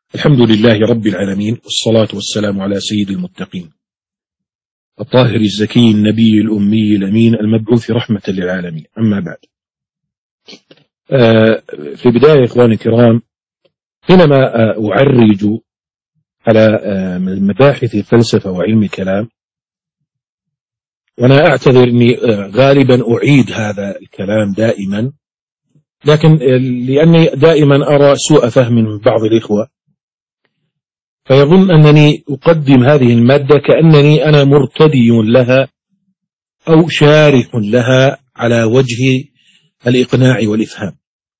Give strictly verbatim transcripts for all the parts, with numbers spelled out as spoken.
الحمد لله رب العالمين، والصلاة والسلام على سيد المتقين الطاهر الزكي النبي الأمي الأمين المبعوث رحمة للعالمين. أما بعد، في بداية إخواني الكرام، حينما أعرج على مباحث الفلسفة وعلم الكلام، وأنا أعتذر أني غالبا أعيد هذا الكلام دائما، لكن لأني دائما أرى سوء فهم من بعض الإخوة، فيظن أنني أقدم هذه المادة كأنني أنا مرتدي لها أو شارح لها على وجه الإقناع والإفهام.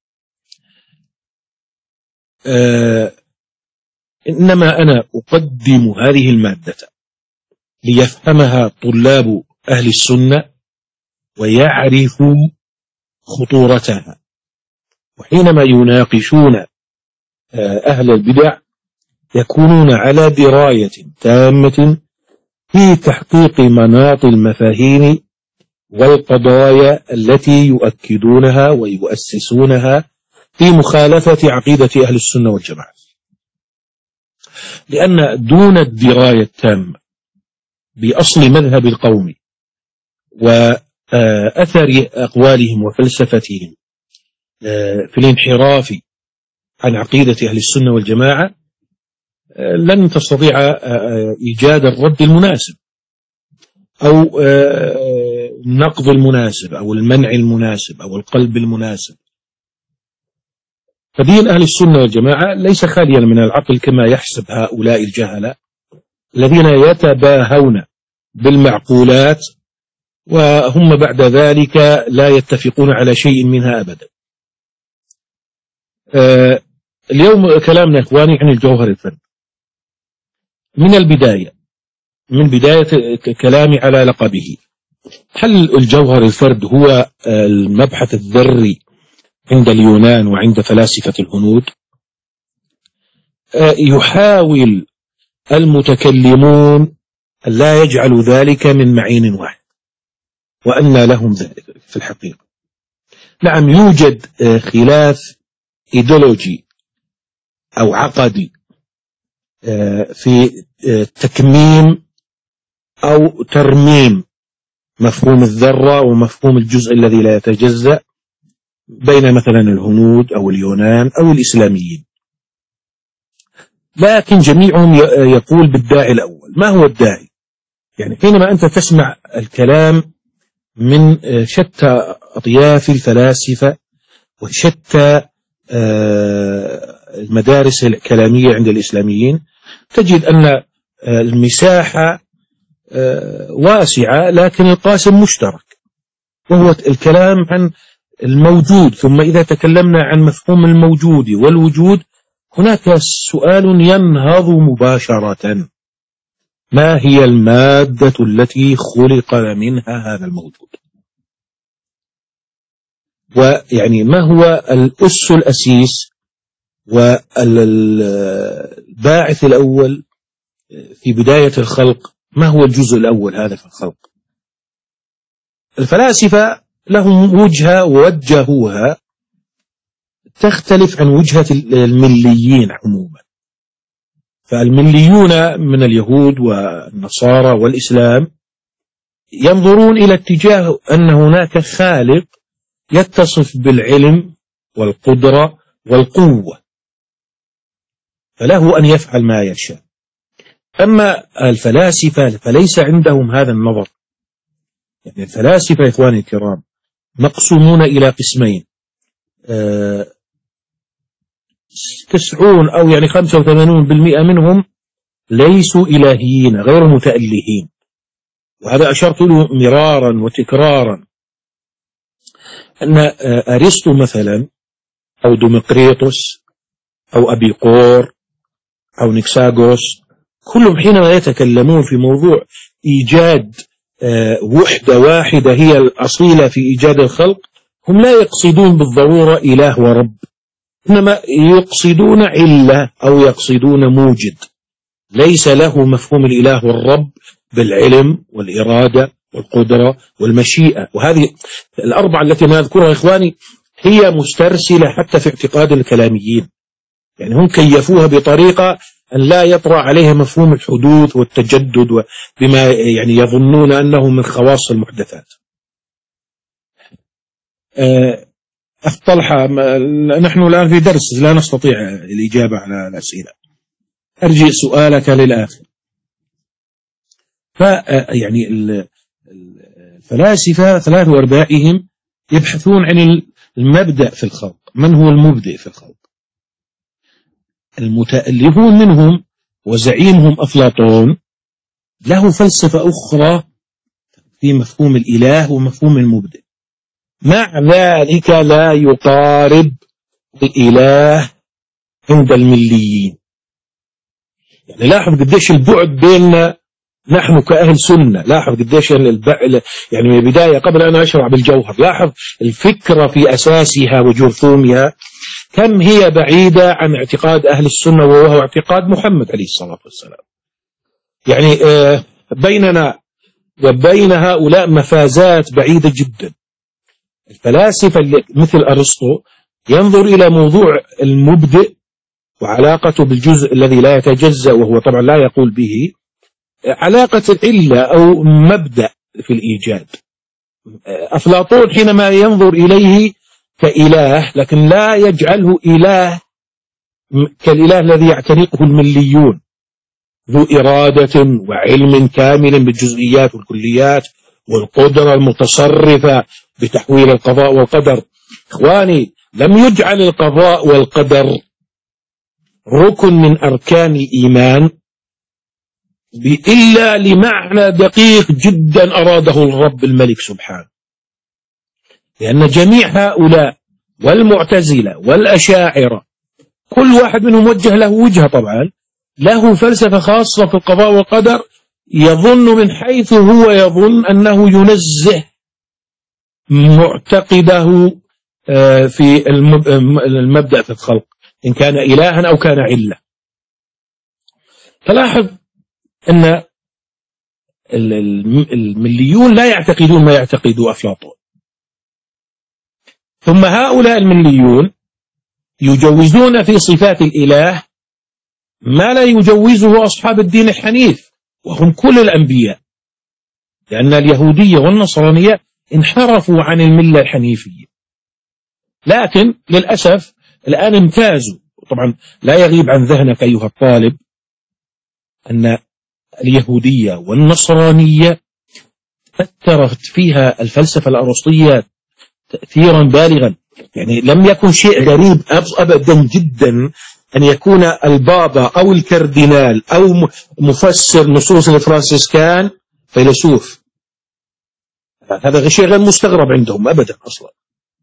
آه إنما أنا أقدم هذه المادة ليفهمها طلاب أهل السنة ويعرفوا خطورتها، وحينما يناقشون آه أهل البدع يكونون على دراية تامة في تحقيق مناط المفاهيم والقضايا التي يؤكدونها ويؤسسونها في مخالفة عقيدة أهل السنة والجماعة، لأن دون الدراية التامة بأصل مذهب القوم وأثر أقوالهم وفلسفتهم في الانحراف عن عقيدة أهل السنة والجماعة، لن تستطيع إيجاد الرد المناسب أو النقض المناسب أو المنع المناسب أو القلب المناسب. فدين أهل السنة والجماعة ليس خاليا من العقل كما يحسب هؤلاء الجهلة الذين يتباهون بالمعقولات وهم بعد ذلك لا يتفقون على شيء منها أبدا. اليوم كلامنا إخواني عن الجوهر الفردي من البداية، من بداية كلامي على لقبه. هل الجوهر الفرد هو المبحث الذري عند اليونان وعند فلاسفة الهنود؟ يحاول المتكلمون لا يجعلوا ذلك من معين واحد، وأن لهم ذلك في الحقيقة. نعم، يوجد خلاف إيديولوجي أو عقدي في تكميم أو ترميم مفهوم الذرة ومفهوم الجزء الذي لا يتجزأ بين مثلا الهنود أو اليونان أو الإسلاميين، لكن جميعهم يقول بالداعي الأول. ما هو الداعي؟ يعني حينما أنت تسمع الكلام من شتى أطياف الفلاسفة وشتى المدارس الكلامية عند الإسلاميين، تجد أن المساحة واسعة لكن القاسم مشترك، وهو الكلام عن الموجود. ثم إذا تكلمنا عن مفهوم الموجود والوجود، هناك سؤال ينهض مباشرة: ما هي المادة التي خلق منها هذا الموجود؟ ويعني ما هو الأس الأسيس والباعث الأول في بداية الخلق؟ ما هو الجزء الأول هذا في الخلق؟ الفلاسفة لهم وجهة ووجهوها تختلف عن وجهة المليين عموما. فالمليون من اليهود والنصارى والإسلام ينظرون إلى اتجاه أن هناك خالق يتصف بالعلم والقدرة والقوة، فله أن يفعل ما يشاء. أما الفلاسفة فليس عندهم هذا النظر. يعني الفلاسفة إخواني الكرام مقسومون إلى قسمين، تسعون أو يعني خمسة وثمانون بالمئة منهم ليسوا إلهيين غير متألهين، وهذا أشرت له مرارا وتكرارا، أن أرسطو مثلا أو ديمقريطس أو أبيقور أو نكساغوس كلهم حينما يتكلمون في موضوع إيجاد وحدة واحدة هي الأصيلة في إيجاد الخلق، هم لا يقصدون بالضرورة إله ورب، إنما يقصدون علة أو يقصدون موجد ليس له مفهوم الإله والرب بالعلم والإرادة والقدرة والمشيئة. وهذه الأربعة التي نذكرها إخواني هي مسترسلة حتى في اعتقاد الكلاميين. يعني هم كيفوها بطريقة أن لا يطرأ عليها مفهوم الحدوث والتجدد بما يعني يظنون أنه من خواص المحدثات. أخ طلحة، نحن الآن في درس لا نستطيع الإجابة على الأسئلة، أرجع سؤالك للآخر. فيعني الفلاسفة ثلاث أرباعهم يبحثون عن المبدأ في الخلق، من هو المبدئ في الخلق. المتألفون منهم وزعيمهم أفلاطون له فلسفة أخرى في مفهوم الإله ومفهوم المبدئ، مع ذلك لا يقارب الإله عند المليين. يعني لاحظ قديش البعد بيننا نحن كأهل سنة، لاحظ قديش البعد يعني من البداية قبل أن أشرع بالجوهر، لاحظ الفكرة في أساسها وجرثومها كم هي بعيدة عن اعتقاد أهل السنة، وهو اعتقاد محمد عليه الصلاة والسلام. يعني بيننا وبين هؤلاء مفازات بعيدة جدا. الفلاسفة مثل أرسطو ينظر إلى موضوع المبدئ وعلاقته بالجزء الذي لا يتجزأ، وهو طبعا لا يقول به علاقة العلة أو مبدأ في الإيجاد. أفلاطون حينما ينظر إليه كإله، لكن لا يجعله إله كالإله الذي يعتنقه المليون، ذو إرادة وعلم كامل بالجزئيات والكليات والقدرة المتصرفة بتحويل القضاء والقدر. إخواني، لم يجعل القضاء والقدر ركن من أركان الإيمان إلا لمعنى دقيق جدا أراده الرب الملك سبحانه، لأن جميع هؤلاء والمعتزلة والأشاعرة كل واحد منهم وجه له وجهة، طبعا له فلسفة خاصة في القضاء والقدر، يظن من حيث هو يظن أنه ينزه معتقده في المبدأ في الخلق، إن كان إلها أو كان علة. فلاحظ أن المليون لا يعتقدون ما يعتقده أفلاطون، ثم هؤلاء المليون يجوزون في صفات الإله ما لا يجوزه أصحاب الدين الحنيف وهم كل الأنبياء، لأن اليهودية والنصرانية انحرفوا عن الملة الحنيفية. لكن للأسف الآن امتازوا. طبعا لا يغيب عن ذهنك أيها الطالب أن اليهودية والنصرانية أثرت فيها الفلسفة الأرسطية تأثيرا بالغا. يعني لم يكن شيء غريب أبدا جدا أن يكون البابا أو الكاردينال أو مفسر نصوص الفرانسيسكان فيلسوف. هذا شيء غير مستغرب عندهم أبدا أصلا.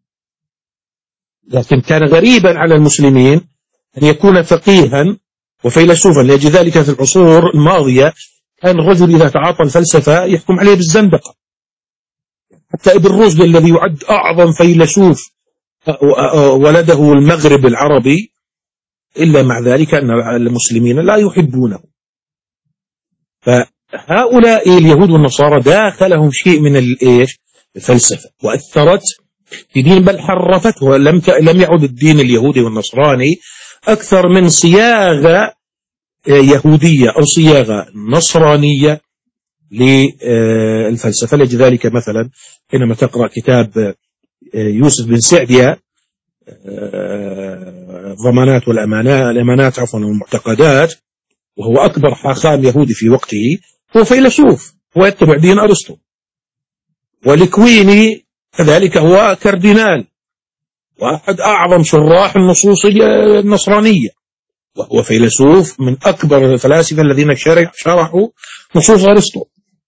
لكن كان غريبا على المسلمين أن يكون فقيها وفيلسوفا، لأجل ذلك في العصور الماضية كان الرجل إذا تعاطى الفلسفة يحكم عليه بالزندقة. حتى ابن رشد الذي يعد أعظم فيلسوف ولده المغرب العربي، إلا مع ذلك أن المسلمين لا يحبونه. فهؤلاء اليهود والنصارى داخلهم شيء من الإيش الفلسفة، وأثرت في دين، بل حرفته. لم لم يعد الدين اليهودي والنصراني أكثر من صياغة يهودية أو صياغة نصرانية للفلسفة. لذلك مثلا حينما تقرأ كتاب يوسف بن سعدية ضمانات والأمانات الأمانات عفوا والمعتقدات، وهو أكبر حاخام يهودي في وقته، هو فيلسوف، هو يتبع دين أرسطو. والكويني كذلك هو كاردينال وأحد أعظم شراح النصوص النصرانية، وهو فيلسوف من أكبر الفلاسفة الذين شرحوا نصوص أرسطو.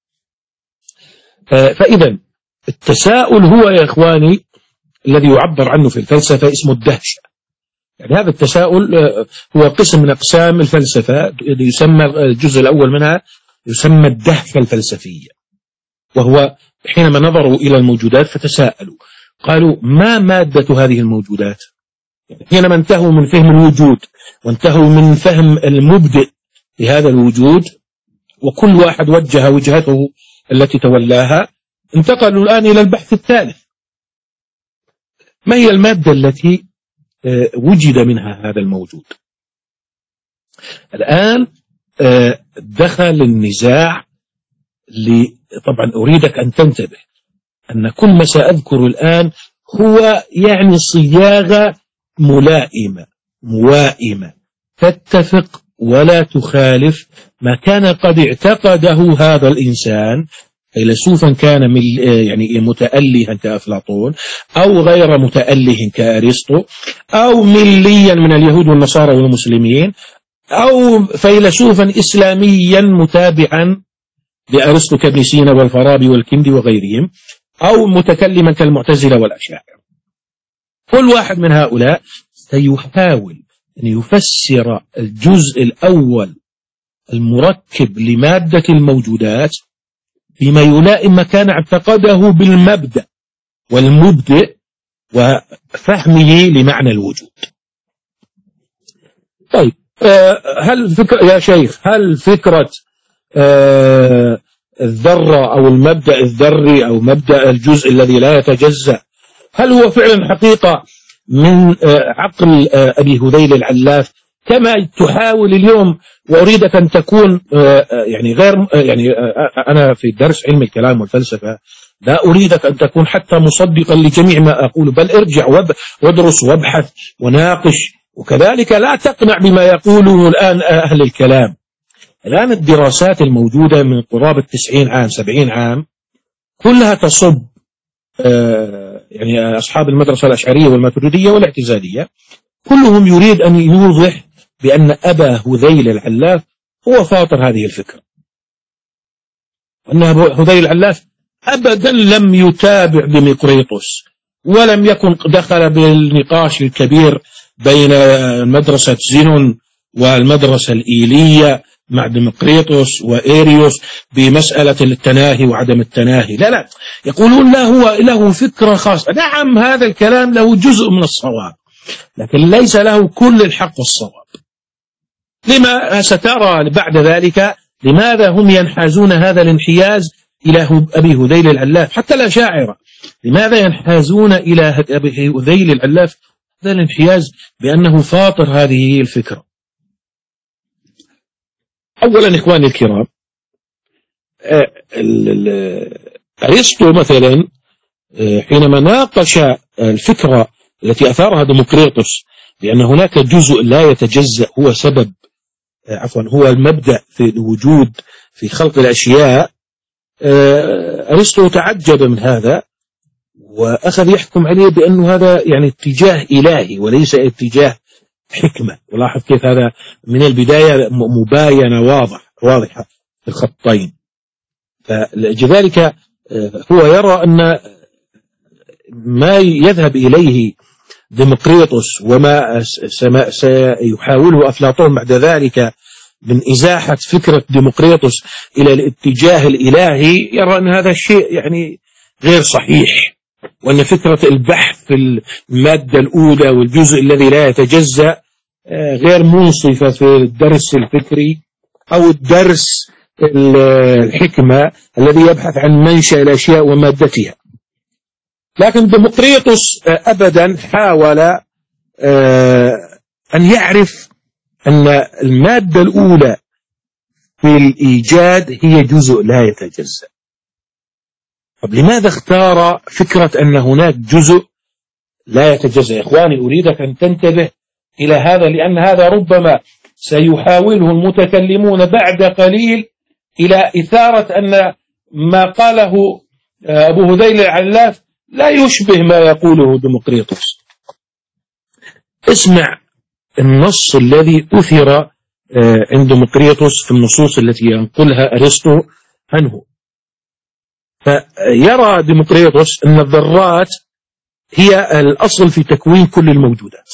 فإذا التساؤل هو يا إخواني الذي يعبر عنه في الفلسفة اسمه الدهشة. يعني هذا التساؤل هو قسم من أقسام الفلسفة، يسمى الجزء الأول منها يسمى الدهشة الفلسفية، وهو حينما نظروا إلى الموجودات فتساءلوا قالوا ما مادة هذه الموجودات. حينما انتهوا من فهم الوجود وانتهوا من فهم المبدئ لهذا الوجود، وكل واحد وجه وجهته التي تولاها، انتقلوا الآن إلى البحث الثالث: ما هي المادة التي وجد منها هذا الموجود؟ الآن دخل النزاع. طبعا أريدك أن تنتبه أن كل ما سأذكر الآن هو يعني صياغة ملائمة موائمة، تتفق ولا تخالف ما كان قد اعتقده هذا الإنسان، فيلسوفا كان يعني متألها كأفلاطون، أو غير متأله كأرسطو، أو مليا من اليهود والنصارى والمسلمين، أو فيلسوفا إسلاميا متابعا لأرسطو كابن سينا والفارابي والكندي وغيرهم، أو متكلما كالمعتزلة والأشاعرة. كل واحد من هؤلاء سيحاول أن يفسر الجزء الأول المركب لمادة الموجودات بما يلائم ما كان اعتقده بالمبدأ والمبدئ وفهمه لمعنى الوجود. طيب، هل فكرة يا شيخ هل فكرة الذرة أو المبدأ الذري أو مبدأ الجزء الذي لا يتجزأ هل هو فعلا حقيقة من عقل أبي هذيل العلاف كما تحاول اليوم؟ وأريدك أن تكون يعني غير يعني أنا في درس علم الكلام والفلسفة لا أريدك أن تكون حتى مصدقا لجميع ما أقول، بل ارجع وادرس وابحث وناقش، وكذلك لا تقنع بما يقوله الآن أهل الكلام. الآن الدراسات الموجودة من قرابة تسعين عام سبعين عام كلها تصب يعني أصحاب المدرسة الأشعرية والماتريدية والاعتزالية كلهم يريد أن يوضح بأن أبا هذيل العلاف هو فاطر هذه الفكرة، أن هذيل العلاف أبدا لم يتابع ديمقريطس ولم يكن دخل بالنقاش الكبير بين مدرسة زينون والمدرسة الإيلية مع ديمقريطس وإيريوس بمسألة التناهي وعدم التناهي. لا لا، يقولون لا، هو له فكرة خاصة. نعم، هذا الكلام له جزء من الصواب لكن ليس له كل الحق والصواب. لما سترى بعد ذلك لماذا هم ينحازون هذا الانحياز إلى أبي هذيل العلاف. حتى الأشاعرة لماذا ينحازون إلى أبي هذيل العلاف هذا الانحياز؟ بأنه فاطر هذه الفكرة. أولا إخواني الكرام، أرسطو مثلا حينما ناقش الفكرة التي أثارها ديمقريطس بأن هناك جزء لا يتجزأ هو سبب عفوا هو المبدأ في الوجود في خلق الأشياء، أرسطو تعجب من هذا وأخذ يحكم عليه بأنه هذا يعني اتجاه إلهي وليس اتجاه حكمة. ولاحظ كيف هذا من البداية مباينة واضح واضحة في الخطين. فلذلك هو يرى أن ما يذهب إليه ديمقريطس وما سيحاوله أفلاطون بعد ذلك من إزاحة فكرة ديمقريطس إلى الاتجاه الإلهي، يرى أن هذا الشيء يعني غير صحيح، وأن فكرة البحث في المادة الأولى والجزء الذي لا يتجزأ غير منصفة في الدرس الفكري أو الدرس الحكمة الذي يبحث عن منشأ الأشياء ومادتها. لكن ديمقريطس أبدا حاول أن يعرف أن المادة الأولى في الإيجاد هي جزء لا يتجزأ. طب لماذا اختار فكرة أن هناك جزء لا يتجزأ؟ يا إخواني أريدك أن تنتبه إلى هذا، لأن هذا ربما سيحاوله المتكلمون بعد قليل إلى إثارة أن ما قاله أبو هذيل العلاف لا يشبه ما يقوله ديمقريطس. اسمع النص الذي أثر عند ديمقريطس في النصوص التي ينقلها أرسطو عنه. فيرى ديمقريطس أن الذرات هي الأصل في تكوين كل الموجودات،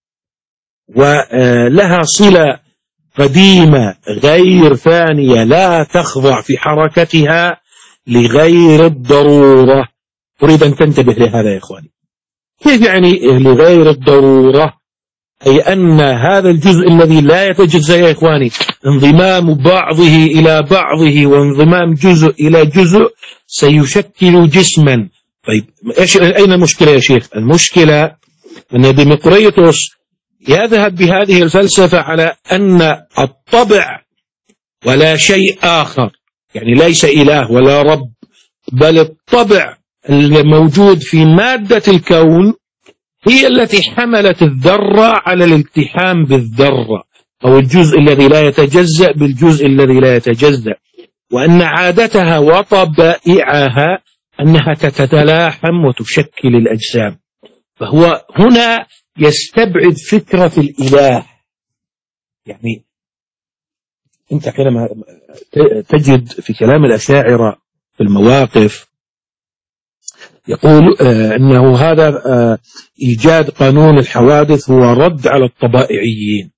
ولها صلة قديمة غير ثانية لا تخضع في حركتها لغير الضرورة. أريد أن تنتبه لهذا يا إخواني. كيف يعني لغير الضرورة؟ أي أن هذا الجزء الذي لا يتجزأ يا إخواني انضمام بعضه إلى بعضه وانضمام جزء إلى جزء سيشكل جسما. طيب إيش أين المشكلة يا شيخ؟ المشكلة أن ديمقريطس يذهب بهذه الفلسفة على أن الطبع ولا شيء آخر، يعني ليس إله ولا رب، بل الطبع الموجود في مادة الكون هي التي حملت الذرة على الالتحام بالذرة، أو الجزء الذي لا يتجزأ بالجزء الذي لا يتجزأ، وأن عادتها وطبائعها أنها تتلاحم وتشكل الأجسام. فهو هنا يستبعد فكرة الإله. يعني أنت حينما تجد في كلام الأشاعرة في المواقف يقول أنه هذا إيجاد قانون الحوادث هو رد على الطبائعيين.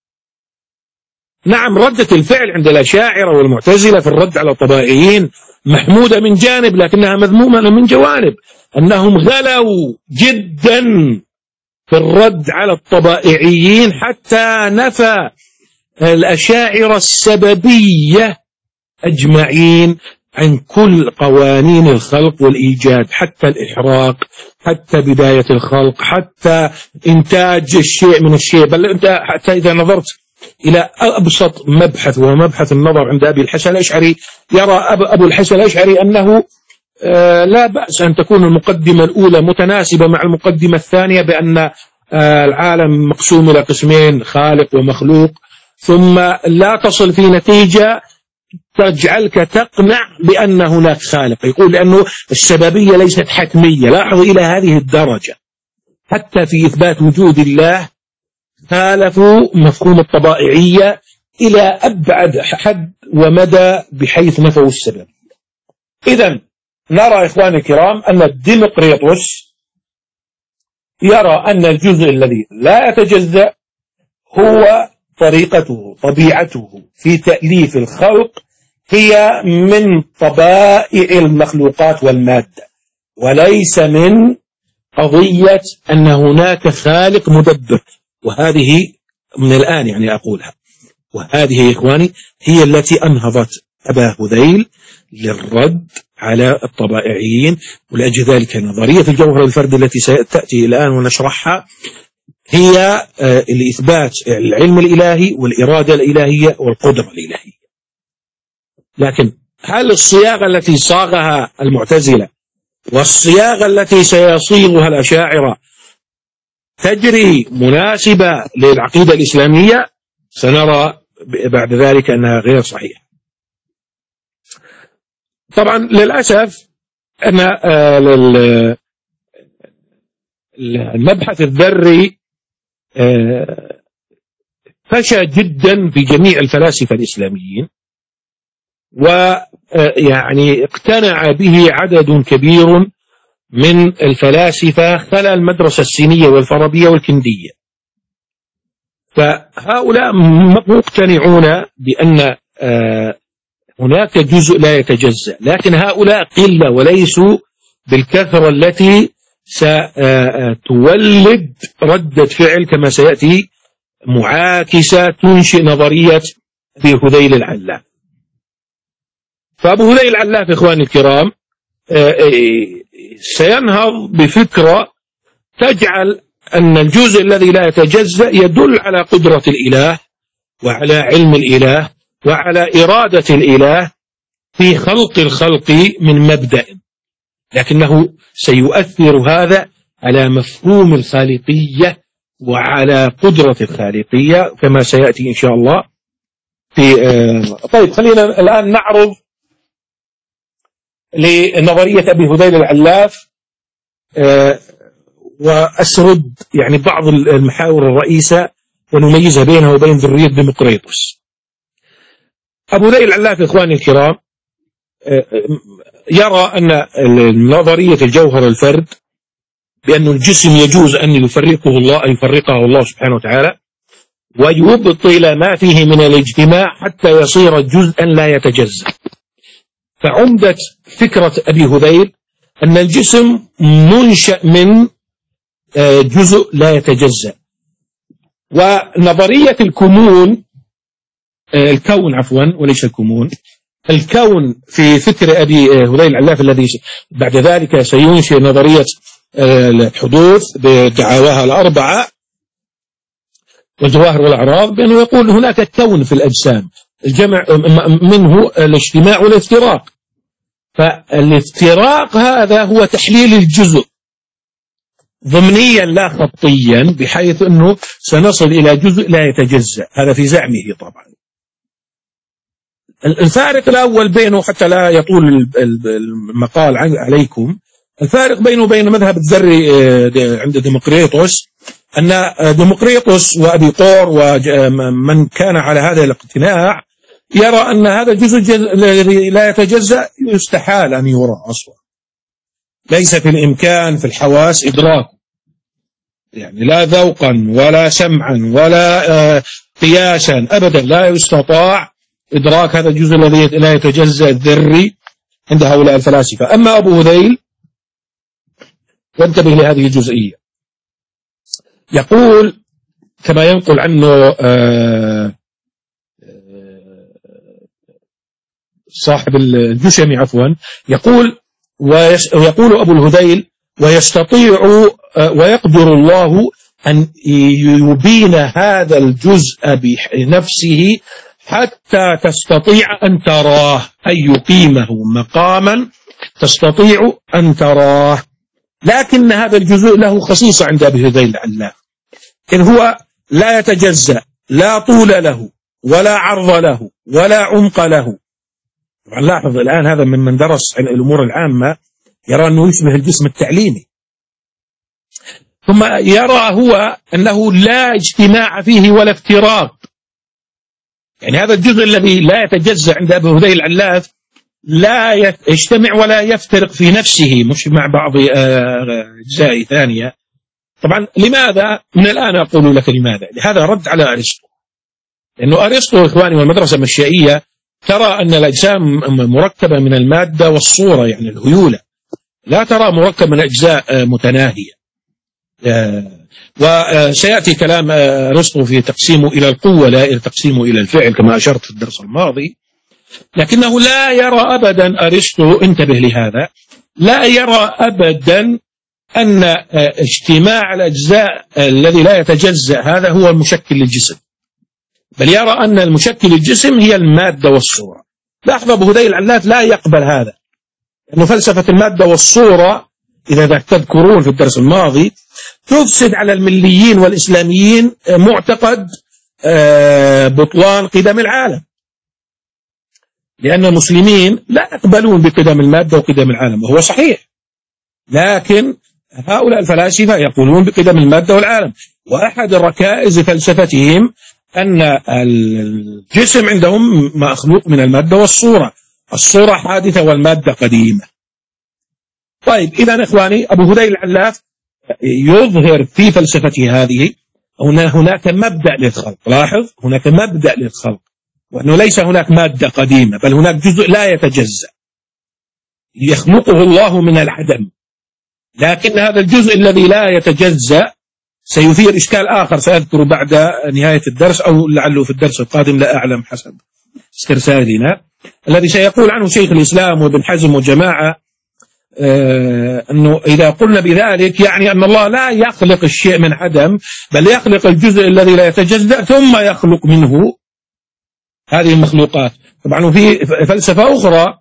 نعم، ردة الفعل عند الأشاعرة والمعتزلة في الرد على الطبائعيين محمودة من جانب، لكنها مذمومة من جوانب، أنهم غلوا جدا في الرد على الطبائعيين حتى نفى الأشاعرة السببية أجمعين عن كل قوانين الخلق والإيجاد، حتى الإحراق، حتى بداية الخلق، حتى إنتاج الشيء من الشيء. بل أنت حتى إذا نظرت إلى أبسط مبحث ومبحث النظر عند أبي الحسن الأشعري، يرى أبو الحسن الأشعري أنه آه لا بأس أن تكون المقدمة الأولى متناسبة مع المقدمة الثانية، بأن آه العالم مقسوم إلى قسمين، خالق ومخلوق، ثم لا تصل في نتيجة تجعلك تقنع بأن هناك خالق. يقول لأنه السببية ليست حتمية. لاحظوا إلى هذه الدرجة حتى في إثبات وجود الله خالفوا مفهوم الطبائعية إلى أبعد حد ومدى بحيث نفوا السبب. إذن نرى إخواني الكرام أن الديمقريطوس يرى أن الجزء الذي لا يتجزأ هو طريقته، طبيعته في تأليف الخلق هي من طبائع المخلوقات والمادة، وليس من قضية أن هناك خالق مدبر. وهذه من الآن يعني أقولها، وهذه يا إخواني هي التي أنهضت أبا هذيل للرد على الطبائعيين. ولأجل ذلك نظرية الجوهر الفردي التي ستأتي الآن ونشرحها هي لإثبات العلم الإلهي والإرادة الإلهية والقدرة الإلهية. لكن هل الصياغة التي صاغها المعتزلة والصياغة التي سيصيغها الأشاعرة تجري مناسبة للعقيدة الإسلامية؟ سنرى بعد ذلك أنها غير صحيحة. طبعا للأسف أن المبحث الذري فشى جدا في جميع الفلاسفة الإسلاميين، ويعني اقتنع به عدد كبير من الفلاسفة خلال المدرسة الصينية والفارابية والكندية. فهؤلاء مقتنعون بأن هناك جزء لا يتجزأ، لكن هؤلاء قلة وليسوا بالكثرة التي ستولد ردة فعل كما سيأتي معاكسة تنشئ نظرية أبي هذيل العلاف. فأبو هذيل العلاف إخواني الكرام سينهض بفكرة تجعل أن الجزء الذي لا يتجزأ يدل على قدرة الإله وعلى علم الإله وعلى إرادة الإله في خلق الخلق من مبدأ، لكنه سيؤثر هذا على مفهوم الخالقية وعلى قدرة الخالقية كما سيأتي إن شاء الله في آه طيب خلينا الآن نعرض لنظرية أبي هذيل العلاف آه وأسرد يعني بعض المحاور الرئيسة ونميزها بينها وبين ذرية ديمقريطوس. أبو هذيل العلاف إخواني الكرام آه يرى أن نظرية الجوهر الفرد بأن الجسم يجوز أن يفرقه الله أن يفرقه الله سبحانه وتعالى ويبطل ما فيه من الاجتماع حتى يصير جزءا لا يتجزأ. فعمدة فكرة أبي هذيل أن الجسم منشأ من جزء لا يتجزأ، ونظرية الكمون الكون عفوا وليس الكمون الكون في فكر أبي هذيل العلاف الذي بعد ذلك سينشئ نظرية الحدوث بدعواها الأربعة والجواهر والأعراض بأنه يقول هناك كون في الأجسام، الجمع منه الاجتماع والافتراق، فالافتراق هذا هو تحليل الجزء ضمنيا لا خطيا، بحيث أنه سنصل إلى جزء لا يتجزأ، هذا في زعمه طبعا. الفارق الأول بينه، حتى لا يطول المقال عليكم، الفارق بينه وبين مذهب الذري عند ديمقريطس، أن ديمقريطس وأبي قور ومن كان على هذا الاقتناع يرى أن هذا الجزء الذي لا يتجزأ يستحال أن يرى أصلا، ليس في الإمكان في الحواس إدراكه، يعني لا ذوقا ولا سمعا ولا قياسا أبدا لا يستطاع إدراك هذا الجزء الذي لا يتجزأ الذري عند هؤلاء الفلاسفة. أما أبو هذيل، وانتبه لهذه الجزئية، يقول كما ينقل عنه صاحب الجشمي عفوا، يقول ويقول أبو الهذيل: ويستطيع ويقدر الله أن يبين هذا الجزء بنفسه حتى تستطيع أن تراه، أي يقيمه مقاما تستطيع أن تراه. لكن هذا الجزء له خصيصة عند أبي هذيل العلاف، إن هو لا يتجزأ، لا طول له ولا عرض له ولا عمق له. لاحظ الآن هذا من من درس الأمور العامة يرى أنه يشبه الجسم التعليمي، ثم يرى هو أنه لا اجتماع فيه ولا افتراق. يعني هذا الجزء الذي لا يتجزأ عند أبي هذيل العلاف لا يجتمع ولا يفترق في نفسه، مش مع بعض أجزاء ثانية. طبعا لماذا؟ من الآن أقول لك لماذا. هذا رد على أرسطو، لأنه أرسطو إخواني والمدرسة المشائية ترى أن الأجسام مركبة من المادة والصورة، يعني الهيولة، لا ترى مركب من أجزاء متناهية. وسيأتي كلام أرسطو في تقسيمه إلى القوة لا تقسيمه إلى الفعل كما أشرت في الدرس الماضي. لكنه لا يرى أبدا أرسطو، انتبه لهذا، لا يرى أبدا أن اجتماع الأجزاء الذي لا يتجزأ هذا هو المشكل للجسم، بل يرى أن المشكل للجسم هي المادة والصورة. لاحظ أبو هذيل العلاف لا يقبل هذا، لأنه فلسفة المادة والصورة إذا تذكرون في الدرس الماضي تفسد على المليين والإسلاميين معتقد بطلان قدم العالم، لأن المسلمين لا يقبلون بقدم المادة وقدم العالم، وهو صحيح، لكن هؤلاء الفلاسفة يقولون بقدم المادة والعالم. وأحد ركائز فلسفتهم أن الجسم عندهم مخلوق من المادة والصورة، الصورة حادثة والمادة قديمة. طيب إذا إخواني، أبو هذيل العلاف يظهر في فلسفته هذه هناك مبدأ للخلق. لاحظ هناك مبدأ للخلق، وأنه ليس هناك مادة قديمة، بل هناك جزء لا يتجزأ يخلقه الله من العدم. لكن هذا الجزء الذي لا يتجزأ سيثير إشكال آخر سأذكر بعد نهاية الدرس، أو لعله في الدرس القادم، لا أعلم حسب استرسالنا، الذي سيقول عنه شيخ الإسلام وابن حزم وجماعة آه أنه إذا قلنا بذلك يعني أن الله لا يخلق الشيء من عدم، بل يخلق الجزء الذي لا يتجزأ ثم يخلق منه هذه المخلوقات. طبعا في فلسفة أخرى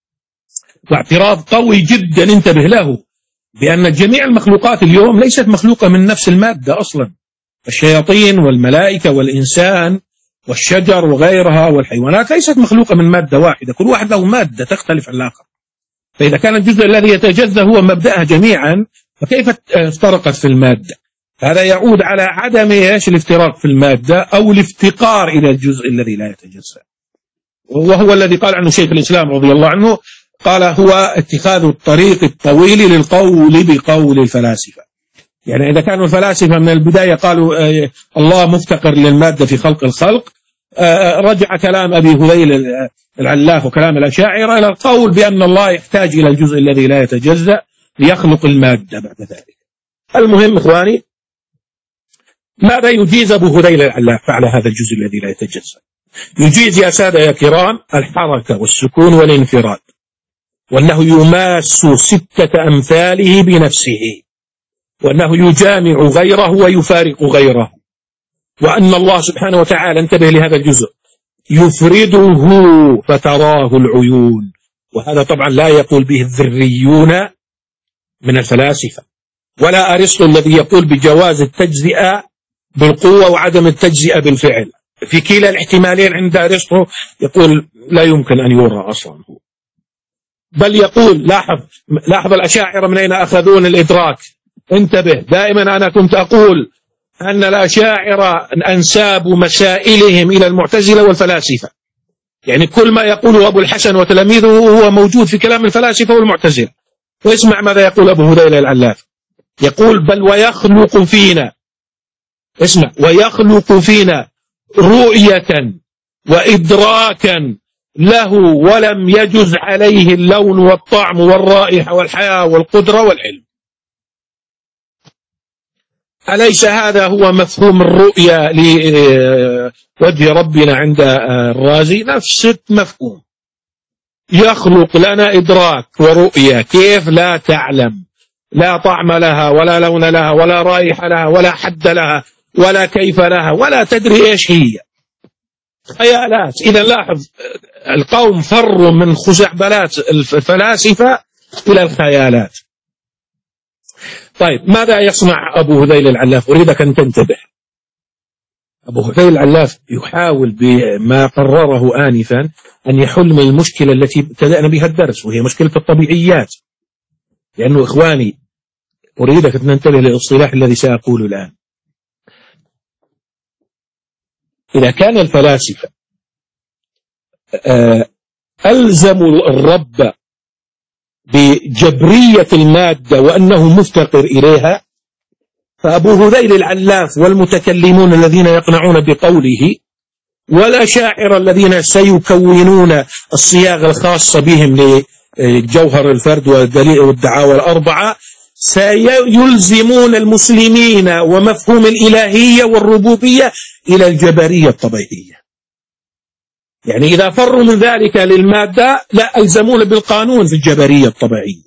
واعتراض قوي جدا انتبه له، بأن جميع المخلوقات اليوم ليست مخلوقة من نفس المادة أصلا. الشياطين والملائكة والإنسان والشجر وغيرها والحيوانات ليست مخلوقة من مادة واحدة، كل واحد له مادة تختلف عن الآخر. فإذا كان الجزء الذي يتجزأ هو مبدأها جميعا، فكيف افترقت في المادة؟ هذا يعود على عدم ايش الافتراق في المادة أو الافتقار إلى الجزء الذي لا يتجزأ، وهو الذي قال عنه شيخ الإسلام رضي الله عنه، قال هو اتخاذ الطريق الطويل للقول بقول الفلاسفة. يعني إذا كانوا الفلاسفة من البداية قالوا الله مفتقر للمادة في خلق الخلق، رجع كلام أبي هذيل العلاف وكلام الأشاعرة إلى القول بأن الله يحتاج إلى الجزء الذي لا يتجزأ ليخلق المادة بعد ذلك. المهم إخواني، ماذا يجيز أبو هذيل العلاف على هذا الجزء الذي لا يتجزأ؟ يجيز يا سادة يا كرام الحركة والسكون والانفراد، وأنه يماس ستة أمثاله بنفسه، وأنه يجامع غيره ويفارق غيره، وأن الله سبحانه وتعالى، انتبه لهذا الجزء، يفرده فتراه العيون. وهذا طبعا لا يقول به الذريون من الفلاسفة، ولا أرسطو الذي يقول بجواز التجزئة بالقوة وعدم التجزئة بالفعل. في كلا الاحتمالين عند أرسطو يقول لا يمكن أن يرى أصلا هو، بل يقول لاحظ لاحظ الأشاعرة من أين أخذون الإدراك. انتبه، دائما أنا كنت أقول أن الأشاعرة أنسابوا مسائلهم إلى المعتزلة والفلاسفة، يعني كل ما يقوله أبو الحسن وتلاميذه هو موجود في كلام الفلاسفة والمعتزلة. واسمع ماذا يقول أبو هذيل العلاف، يقول بل ويخلق فينا، اسمع، ويخلق فينا رؤية وإدراكا له ولم يجز عليه اللون والطعم والرائحة والحياة والقدرة والعلم. أليس هذا هو مفهوم الرؤية لوجه ربنا عند الرازي؟ نفس المفهوم، يخلق لنا إدراك ورؤية كيف لا تعلم، لا طعم لها ولا لون لها ولا رائحة لها ولا حد لها ولا كيف لها ولا تدري إيش هي، خيالات. إذا لاحظ القوم فروا من خزعبلات الفلاسفة إلى الخيالات. طيب ماذا يصنع أبو هذيل العلاف؟ أريدك أن تنتبه. أبو هذيل العلاف يحاول بما قرره آنفا أن يحل من المشكلة التي ابتدأنا بها الدرس، وهي مشكلة الطبيعيات. لأنه إخواني أريدك أن ننتبه للاصطلاح الذي سأقوله الآن. إذا كان الفلاسفة ألزموا الرب بجبرية المادة وأنه مفتقر إليها، فأبو هذيل العلاف والمتكلمون الذين يقنعون بقوله والأشاعرة الذين سيكونون الصياغة الخاصة بهم لجوهر الفرد والدعاوى الأربعة سيلزمون المسلمين ومفهوم الإلهية والربوبية إلى الجبرية الطبيعية. يعني إذا فروا من ذلك للمادة لا ألزمون بالقانون في الجبرية الطبيعية.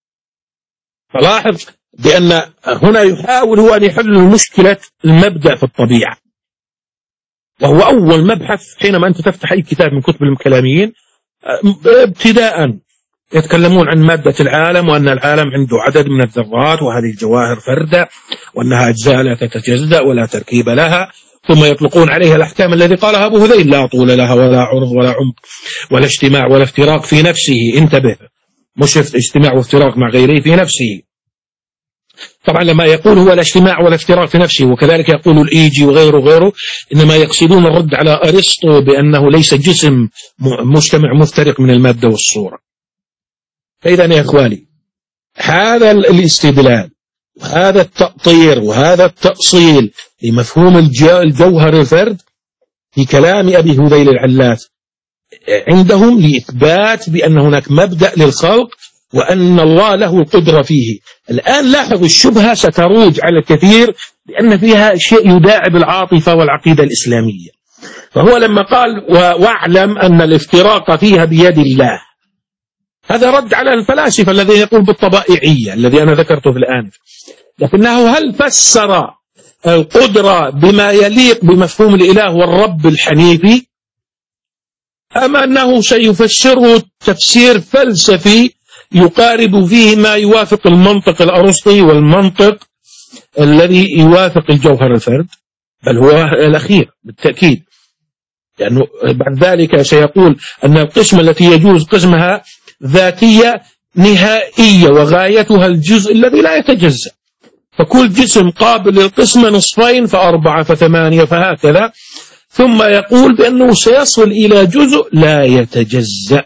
فلاحظ بأن هنا يحاول هو أن يحل مشكلة المبدأ في الطبيعة، وهو أول مبحث حينما أنت تفتح أي كتاب من كتب الكلاميين ابتداء يتكلمون عن مادة العالم، وأن العالم عنده عدد من الذرات وهذه الجواهر فردة وأنها أجزاء لا تتجزأ ولا تركيب لها، ثم يطلقون عليها الأحكام الذي قالها أبو هذيل: لا طول لها ولا عرض ولا عمق ولا اجتماع ولا افتراق في نفسه. انتبه، مش اجتماع وافتراق مع غيره، في نفسه. طبعا لما يقول هو الاجتماع والافتراق في نفسه، وكذلك يقول الإيجي وغيره غيره، إنما يقصدون الرد على أرسطو بأنه ليس جسم مجتمع مفترق من المادة والصورة. فإذا يا إخواني، هذا الاستدلال وهذا التأطير وهذا التأصيل لمفهوم الجوهر الفرد في كلام أبي هذيل العلاف عندهم لإثبات بأن هناك مبدأ للخلق وأن الله له قدرة فيه. الآن لاحظوا الشبهة ستروج على الكثير لأن فيها شيء يداعب العاطفة والعقيدة الإسلامية. فهو لما قال واعلم أن الافتراق فيها بيد الله، هذا رد على الفلاسفة الذي يقول بالطبائعية الذي أنا ذكرته في الآن، لكنه هل فسر القدرة بما يليق بمفهوم الإله والرب الحنيفي، أم أنه سيفسره تفسير فلسفي يقارب فيه ما يوافق المنطق الأرسطي والمنطق الذي يوافق الجوهر الفرد؟ بل هو الأخير بالتأكيد، لأنه بعد ذلك سيقول أن القسمة التي يجوز قسمها ذاتية نهائية وغايتها الجزء الذي لا يتجزأ، فكل جسم قابل للقسمة نصفين فأربعة فثمانية فهكذا، ثم يقول بأنه سيصل إلى جزء لا يتجزأ.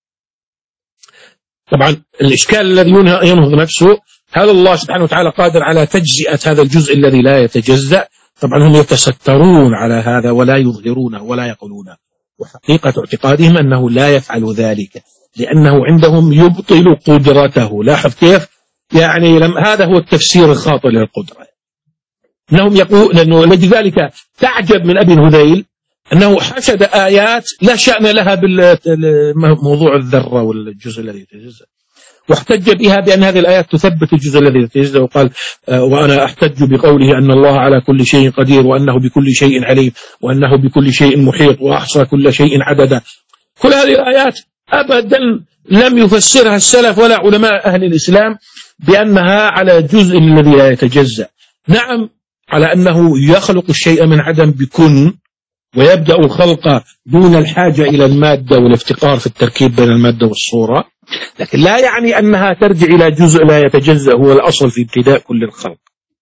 طبعا الإشكال الذي ينهض نفسه، هل الله سبحانه وتعالى قادر على تجزئة هذا الجزء الذي لا يتجزأ؟ طبعا هم يتسترون على هذا ولا يظهرونه ولا يقولونه، وحقيقة اعتقادهم أنه لا يفعل ذلك لأنه عندهم يبطل قدرته. لاحظ كيف؟ يعني لم هذا هو التفسير الخاطئ للقدرة. أنهم يقول أنه لذلك تعجب من أبي هذيل أنه حشد آيات لا شأن لها بالموضوع الذرة والجزء الذي يتجزأ، واحتج بها بأن هذه الآيات تثبت الجزء الذي يتجزأ، وقال آه وأنا أحتج بقوله أن الله على كل شيء قدير وأنه بكل شيء عليم وأنه بكل شيء محيط وأحصى كل شيء عددا. كل هذه الآيات أبدا لم يفسرها السلف ولا علماء أهل الإسلام بأنها على جزء الذي لا يتجزأ. نعم، على أنه يخلق الشيء من عدم بكن ويبدأ الخلق دون الحاجة إلى المادة والافتقار في التركيب بين المادة والصورة، لكن لا يعني أنها ترجع إلى جزء لا يتجزأ هو الأصل في ابتداء كل الخلق.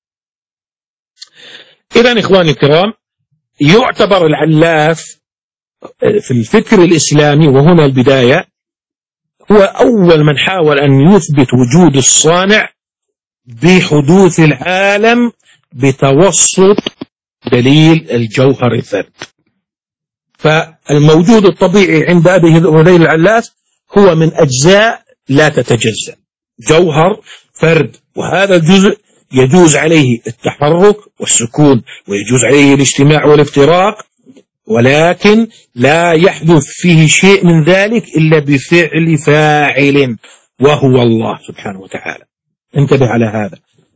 إذن إخواني الكرام، يعتبر العلاف في الفكر الإسلامي، وهنا البداية، هو أول من حاول أن يثبت وجود الصانع بحدوث العالم بتوسط دليل الجوهر الفرد. فالموجود الطبيعي عند أبي هذيل العلاف هو من أجزاء لا تتجزأ، جوهر فرد، وهذا الجزء يجوز عليه التحرك والسكون ويجوز عليه الاجتماع والافتراق، ولكن لا يحدث فيه شيء من ذلك إلا بفعل فاعل وهو الله سبحانه وتعالى. انتبه على هذا.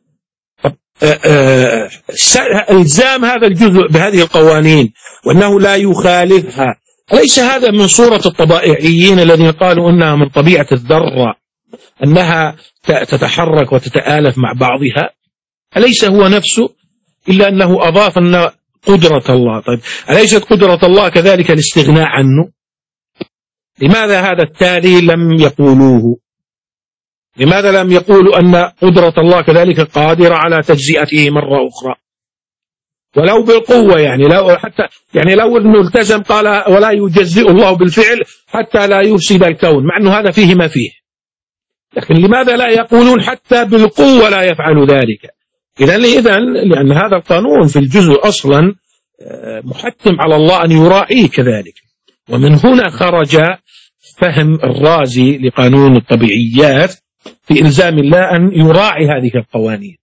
الزام هذا الجزء بهذه القوانين وأنه لا يخالفها، أليس هذا من صورة الطبائعيين الذين قالوا أنها من طبيعة الذرة أنها تتحرك وتتآلف مع بعضها؟ أليس هو نفسه، إلا أنه أضاف أن قدرة الله. طيب أليست قدرة الله كذلك الاستغناء عنه؟ لماذا هذا التالي لم يقولوه؟ لماذا لم يقولوا أن قدرة الله كذلك قادرة على تجزئته مرة أخرى ولو بالقوة؟ يعني لو حتى يعني لو أنه التزم قال ولا يجزئ الله بالفعل حتى لا يفسد الكون، مع أنه هذا فيه ما فيه، لكن لماذا لا يقولون حتى بالقوة لا يفعل ذلك؟ إذن إذن لأن هذا القانون في الجزء أصلا محتم على الله أن يراعيه كذلك. ومن هنا خرج فهم الرازي لقانون الطبيعيات في إلزام الله أن يراعي هذه القوانين.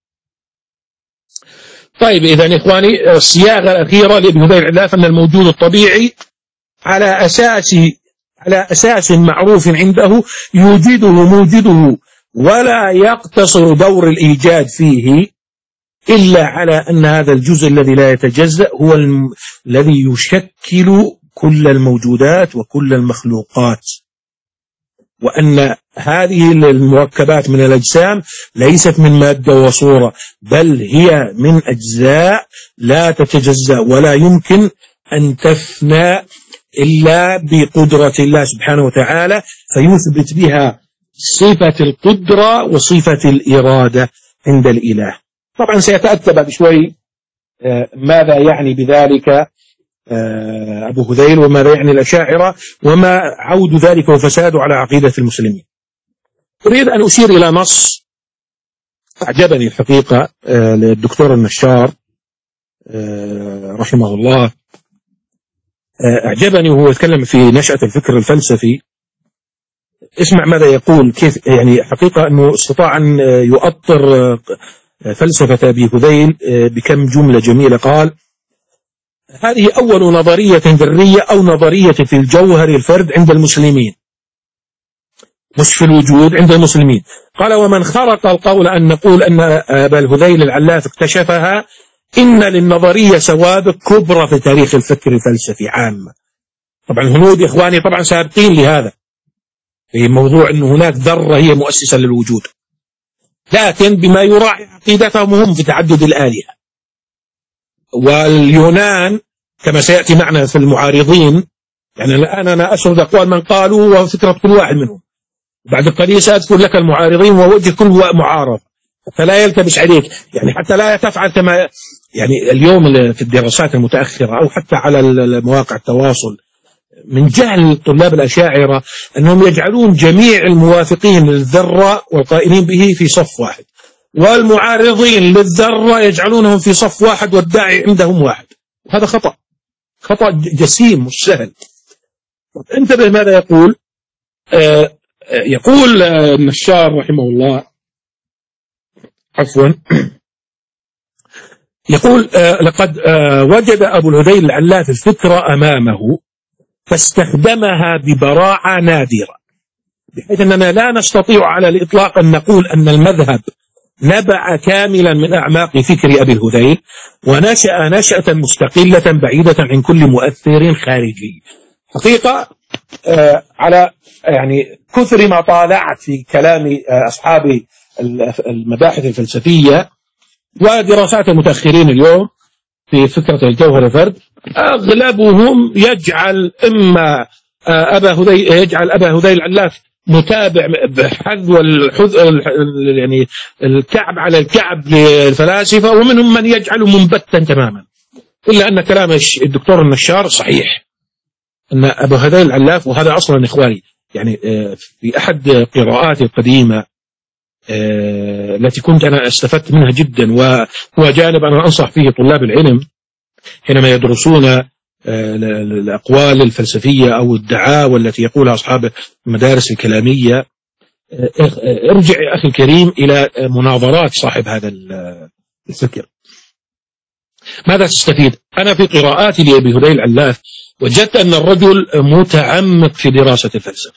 طيب إذن إخواني، الصياغة الأخيرة لابن هذيل العلاف أن الموجود الطبيعي على أساس على أساس معروف عنده يوجده موجده، ولا يقتصر دور الإيجاد فيه إلا على أن هذا الجزء الذي لا يتجزأ هو الم... الذي يشكل كل الموجودات وكل المخلوقات، وأن هذه المركبات من الأجسام ليست من مادة وصورة، بل هي من أجزاء لا تتجزأ ولا يمكن أن تفنى إلا بقدرة الله سبحانه وتعالى، فيثبت بها صفة القدرة وصفة الإرادة عند الإله. طبعا سيتأتى بعد شوي ماذا يعني بذلك أبو هذيل وماذا يعني الأشاعرة وما عود ذلك وفساده على عقيدة المسلمين. أريد أن أشير إلى نص أعجبني الحقيقة للدكتور النشار رحمه الله، أعجبني وهو يتكلم في نشأة الفكر الفلسفي. اسمع ماذا يقول، كيف يعني حقيقة أنه استطاع أن يؤطر فلسفة أبي هذيل بكم جملة جميلة. قال: هذه أول نظرية ذرية أو نظرية في الجوهر الفرد عند المسلمين، مش في الوجود عند المسلمين. قال: ومن خرق القول أن نقول أن أبا الهذيل العلاف اكتشفها، إن للنظرية سوابق كبرى في تاريخ الفكر الفلسفي عامة. طبعا الهنود إخواني طبعا سابقين لهذا في موضوع أن هناك ذرة هي مؤسسة للوجود، لكن بما يراعي عقيدتهم هم في تعدد الآلهة. واليونان كما سيأتي معنا في المعارضين، يعني الآن أنا أسرد أقوال من قالوا وفكرة كل واحد منهم، بعد قليل سأذكر لك المعارضين ووجه كل معارض حتى لا يلتبس عليك، يعني حتى لا تفعل كما يعني اليوم في الدراسات المتأخرة أو حتى على مواقع التواصل من جهل طلاب الأشاعرة أنهم يجعلون جميع الموافقين للذرة والقائلين به في صف واحد، والمعارضين للذرة يجعلونهم في صف واحد والداعي عندهم واحد. هذا خطأ، خطأ جسيم مش سهل. انتبه ماذا يقول. آه يقول النشار رحمه الله، عفوا يقول آه لقد آه وجد أبو الهذيل العلاف الفكرة أمامه فاستخدمها ببراعة نادرة، بحيث أننا لا نستطيع على الإطلاق أن نقول أن المذهب نبع كاملا من أعماق فكر أبي الهذيل ونشأ نشأة مستقلة بعيدة عن كل مؤثر خارجي. حقيقة آه على يعني كثر ما طالعت في كلام آه أصحاب المباحث الفلسفية ودراسات المتأخرين اليوم في فكرة الجوهر فرد، أغلبهم يجعل إما آه أبا هذيل يجعل أبا هذيل العلاف متابع بحذو الحذ يعني الكعب على الكعب للفلاسفة، ومنهم من يجعله منبتا تماما. إلا أن كلام الدكتور النشار صحيح، أن أبو هذيل العلاف، وهذا أصلا إخواني يعني في أحد قراءاتي القديمة التي كنت أنا استفدت منها جدا، وهو جانب أنا أنصح فيه طلاب العلم حينما يدرسون الأقوال الفلسفية أو الدعاوى التي يقولها أصحاب المدارس الكلامية. ارجع يا أخي الكريم إلى مناظرات صاحب هذا الفكر. ماذا تستفيد؟ أنا في قراءاتي لأبي هذيل العلاف وجدت أن الرجل متعمق في دراسة الفلسفة،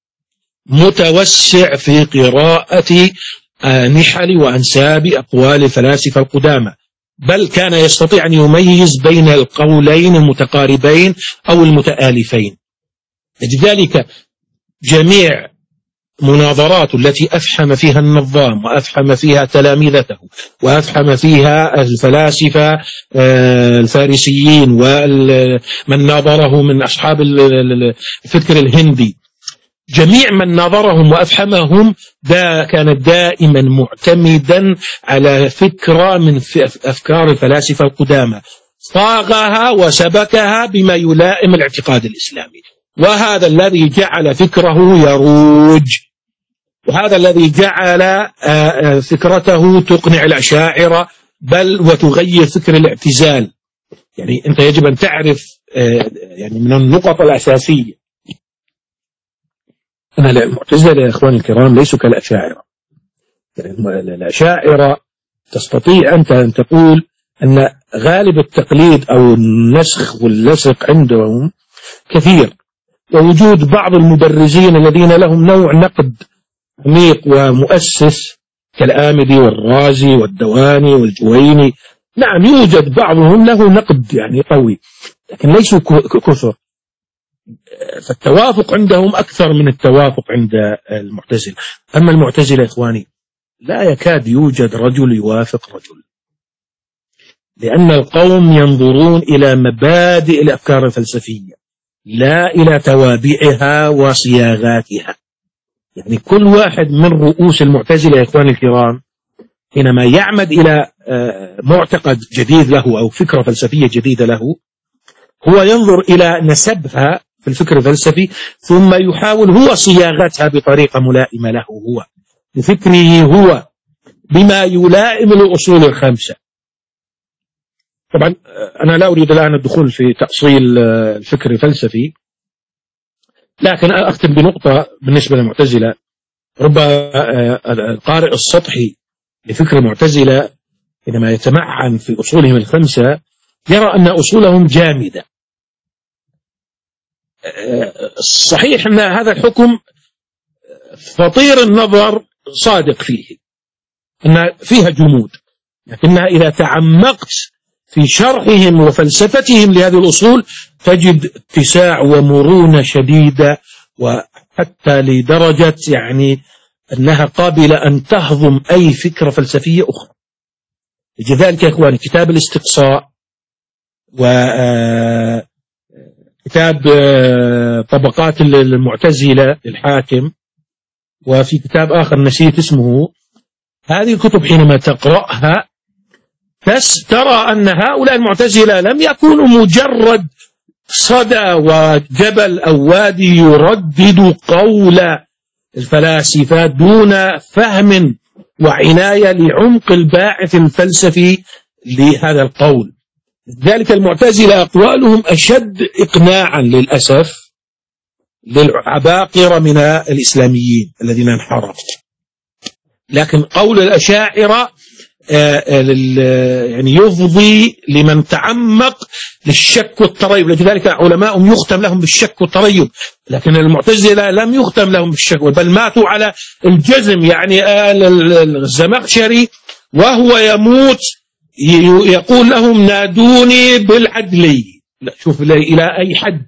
متوسع في قراءة نحل وأنساب أقوال الفلاسفة القدامى، بل كان يستطيع أن يميز بين القولين المتقاربين أو المتآلفين. لذلك جميع مناظرات التي أفحم فيها النظام وأفحم فيها تلامذته وأفحم فيها الفلاسفة الفارسيين ومن ناظره من أصحاب الفكر الهندي، جميع من ناظرهم وأفحمهم دا كان دائما معتمدا على فكرة من أفكار الفلاسفة القدامى، صاغها وسبكها بما يلائم الاعتقاد الإسلامي، وهذا الذي جعل فكره يروج، وهذا الذي جعل فكرته تقنع الأشاعرة بل وتغير فكر الاعتزال. يعني أنت يجب أن تعرف يعني من النقط الأساسية أن المعتزلة يا إخواني الكرام ليسوا كالأشاعرة. الأشاعرة تستطيع أنت أن تقول أن غالب التقليد أو النسخ واللصق عندهم كثير، ووجود بعض المبرزين الذين لهم نوع نقد عميق ومؤسس كالآمدي والرازي والدواني والجويني، نعم يوجد بعضهم له نقد يعني قوي، لكن ليسوا كثر. فالتوافق عندهم أكثر من التوافق عند المعتزلة. أما المعتزلة إخواني لا يكاد يوجد رجل يوافق رجل، لأن القوم ينظرون إلى مبادئ الأفكار الفلسفية لا إلى توابعها وصياغاتها. يعني كل واحد من رؤوس المعتزلة يا إخواني الكرام حينما يعمد إلى معتقد جديد له أو فكرة فلسفية جديدة له، هو ينظر إلى نسبها في الفكر الفلسفي ثم يحاول هو صياغتها بطريقة ملائمة له هو بفكره هو بما يلائم الأصول الخمسة. طبعا أنا لا أريد الآن الدخول في تأصيل الفكر الفلسفي، لكن أختم بنقطة بالنسبة للمعتزلة. ربما القارئ السطحي لفكر المعتزلة حينما يتمعن في أصولهم الخمسة يرى أن أصولهم جامدة. صحيح أن هذا الحكم فطير النظر صادق فيه، أن فيها جمود، لكنها إذا تعمقت في شرحهم وفلسفتهم لهذه الأصول تجد اتساع ومرونة شديدة، وحتى لدرجة يعني أنها قابلة أن تهضم أي فكرة فلسفية أخرى. لذلك يا إخواني كتاب الاستقصاء وكتاب طبقات المعتزلة للحاكم، وفي كتاب آخر نسيت اسمه، هذه الكتب حينما تقرأها ترى أن هؤلاء المعتزلة لم يكونوا مجرد صدى وجبل أو وادي يردد قول الفلاسفة دون فهم وعناية لعمق الباعث الفلسفي لهذا القول. ذلك المعتزلة أقوالهم أشد إقناعا للأسف للعباقرة من الإسلاميين الذين انحرفوا، لكن قول الأشاعرة يعني يفضي لمن تعمق للشك والتريب، لذلك علماء يختم لهم بالشك والتريب، لكن المعتزلة لم يختم لهم بالشك بل ماتوا على الجزم. يعني الزمخشري وهو يموت يقول لهم نادوني بالعدلي. لا شوف إلى أي حد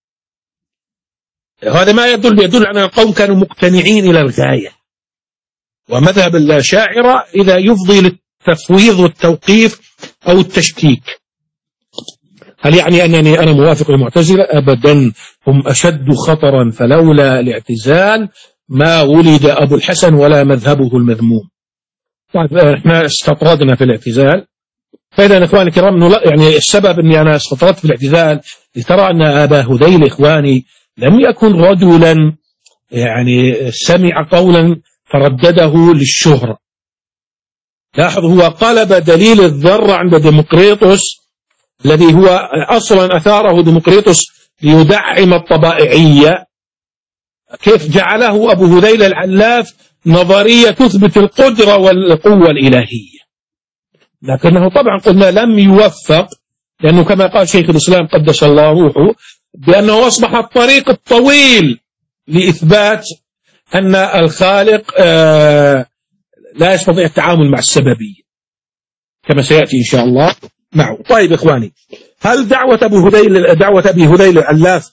هذا ما يدل يدل على أن القوم كانوا مقتنعين إلى الغاية. ومذهب الأشاعرة إذا يفضي للتفويض والتوقيف أو التشكيك. هل يعني أنني أنا موافق للمعتزلة؟ أبدا، هم أشد خطرا، فلولا الاعتزال ما ولد أبو الحسن ولا مذهبه المذموم. طيب احنا استطردنا في الاعتزال، فإذا إخواني الكرام يعني السبب أني أنا استطردت في الاعتزال لترى أن أبا هذيل إخواني لم يكن رجلا يعني سمع قولا فردده للشهرة. لاحظ هو قلب دليل الذرة عند ديمقريطس الذي هو أصلا أثاره ديمقريطس ليدعم الطبائعية، كيف جعله أبو هذيل العلاف نظرية تثبت القدرة والقوة الإلهية. لكنه طبعا قلنا لم يوفق، لأنه كما قال شيخ الإسلام قدس الله روحه بأنه أصبح الطريق الطويل لإثبات أن الخالق لا يستطيع التعامل مع السببية كما سيأتي إن شاء الله معه. طيب إخواني، هل دعوة أبو هذيل دعوة أبي هذيل العلاف